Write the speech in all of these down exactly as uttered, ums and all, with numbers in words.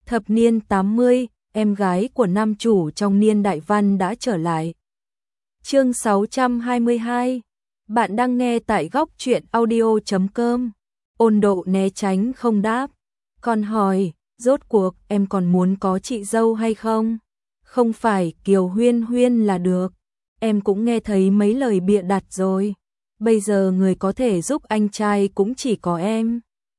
Thập niên tám mươi, em gái của nam chủ trong niên đại văn đã trở lại. Chương sáu trăm hai mươi hai. Bạn đang nghe tại góc truyện audio chấm com. Ôn Độ né tránh không đáp, còn hỏi, rốt cuộc em còn muốn có chị dâu hay không? Không phải Kiều Huyên Huyên là được. Em cũng nghe thấy mấy lời bịa đặt rồi. Bây giờ người có thể giúp anh trai cũng chỉ có em.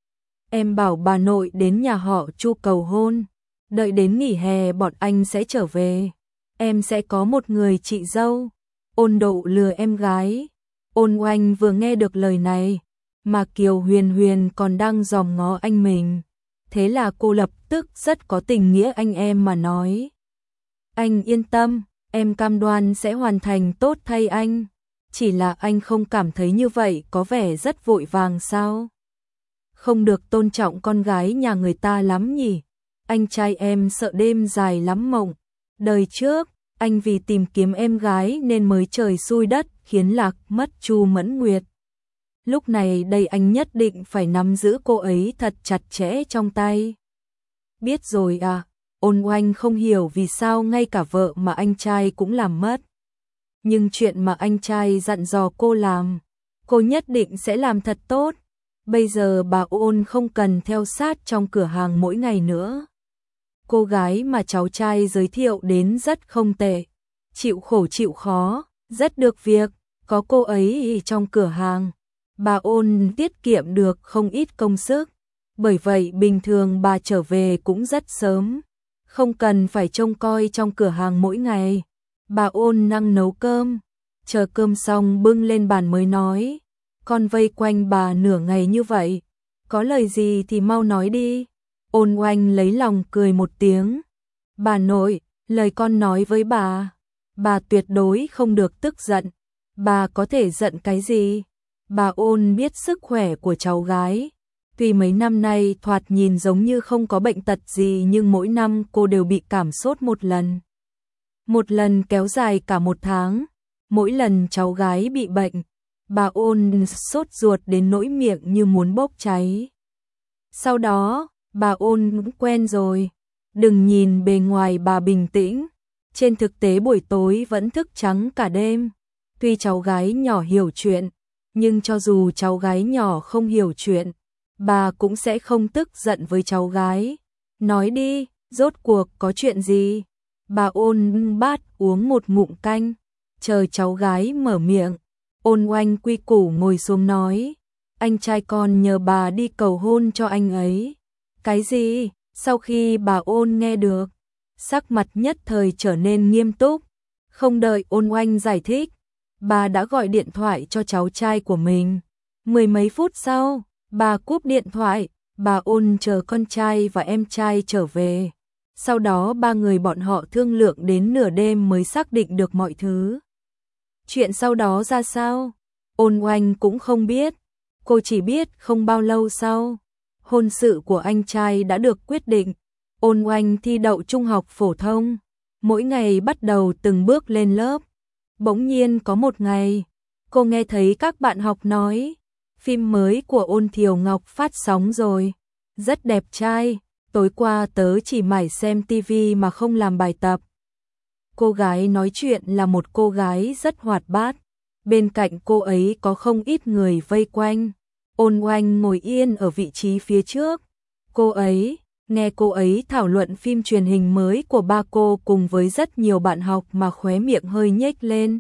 Em bảo bà nội đến nhà họ Chu cầu hôn. Đợi đến nghỉ hè bọn anh sẽ trở về. Em sẽ có một người chị dâu. Ôn Độ lừa em gái. Ôn Oanh vừa nghe được lời này, mà Kiều Huyền Huyền còn đang dòm ngó anh mình. Thế là cô lập tức rất có tình nghĩa anh em mà nói. Anh yên tâm, em cam đoan sẽ hoàn thành tốt thay anh. Chỉ là anh không cảm thấy như vậy có vẻ rất vội vàng sao? Không được tôn trọng con gái nhà người ta lắm nhỉ? Anh trai em sợ đêm dài lắm mộng. Đời trước, anh vì tìm kiếm em gái nên mới trời xui đất khiến lạc mất Chu Mẫn Nguyệt. Lúc này đây anh nhất định phải nắm giữ cô ấy thật chặt chẽ trong tay. Biết rồi à, Ôn Oanh không hiểu vì sao ngay cả vợ mà anh trai cũng làm mất. Nhưng chuyện mà anh trai dặn dò cô làm, cô nhất định sẽ làm thật tốt. Bây giờ bà Ôn không cần theo sát trong cửa hàng mỗi ngày nữa. Cô gái mà cháu trai giới thiệu đến rất không tệ, chịu khổ chịu khó, rất được việc, có cô ấy trong cửa hàng. Bà Ôn tiết kiệm được không ít công sức, bởi vậy bình thường bà trở về cũng rất sớm, không cần phải trông coi trong cửa hàng mỗi ngày. Bà Ôn năng nấu cơm, chờ cơm xong bưng lên bàn mới nói, con vây quanh bà nửa ngày như vậy, có lời gì thì mau nói đi. Ôn Oanh lấy lòng cười một tiếng, bà nội, lời con nói với bà, bà tuyệt đối không được tức giận, bà có thể giận cái gì? Bà Ôn biết sức khỏe của cháu gái, tuy mấy năm nay thoạt nhìn giống như không có bệnh tật gì nhưng mỗi năm cô đều bị cảm sốt một lần. Một lần kéo dài cả một tháng, mỗi lần cháu gái bị bệnh, bà Ôn sốt ruột đến nỗi miệng như muốn bốc cháy. Sau đó, bà Ôn cũng quen rồi, đừng nhìn bề ngoài bà bình tĩnh, trên thực tế buổi tối vẫn thức trắng cả đêm. Tuy cháu gái nhỏ hiểu chuyện, nhưng cho dù cháu gái nhỏ không hiểu chuyện, bà cũng sẽ không tức giận với cháu gái. Nói đi, rốt cuộc có chuyện gì? Bà Ôn bưng bát uống một ngụm canh, chờ cháu gái mở miệng. Ôn Oanh quy củ ngồi xuống nói, anh trai con nhờ bà đi cầu hôn cho anh ấy. Cái gì? Sau khi bà Ôn nghe được, sắc mặt nhất thời trở nên nghiêm túc. Không đợi Ôn Oanh giải thích, bà đã gọi điện thoại cho cháu trai của mình. Mười mấy phút sau, bà cúp điện thoại, bà Ôn chờ con trai và em trai trở về. Sau đó ba người bọn họ thương lượng đến nửa đêm mới xác định được mọi thứ. Chuyện sau đó ra sao? Ôn Oanh cũng không biết. Cô chỉ biết không bao lâu sau, hôn sự của anh trai đã được quyết định. Ôn Oanh thi đậu trung học phổ thông, mỗi ngày bắt đầu từng bước lên lớp. Bỗng nhiên có một ngày, cô nghe thấy các bạn học nói, phim mới của Ôn Thiều Ngọc phát sóng rồi, rất đẹp trai, tối qua tớ chỉ mải xem tivi mà không làm bài tập. Cô gái nói chuyện là một cô gái rất hoạt bát, bên cạnh cô ấy có không ít người vây quanh. Ôn Oanh ngồi yên ở vị trí phía trước. Cô ấy, nghe cô ấy thảo luận phim truyền hình mới của ba cô cùng với rất nhiều bạn học mà khóe miệng hơi nhếch lên.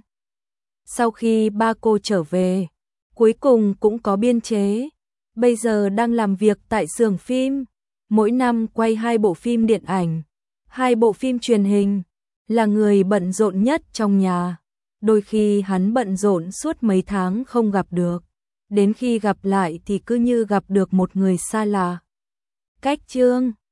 Sau khi ba cô trở về, cuối cùng cũng có biên chế, bây giờ đang làm việc tại xưởng phim, mỗi năm quay hai bộ phim điện ảnh, hai bộ phim truyền hình, là người bận rộn nhất trong nhà. Đôi khi hắn bận rộn suốt mấy tháng không gặp được, đến khi gặp lại thì cứ như gặp được một người xa lạ. Cách chương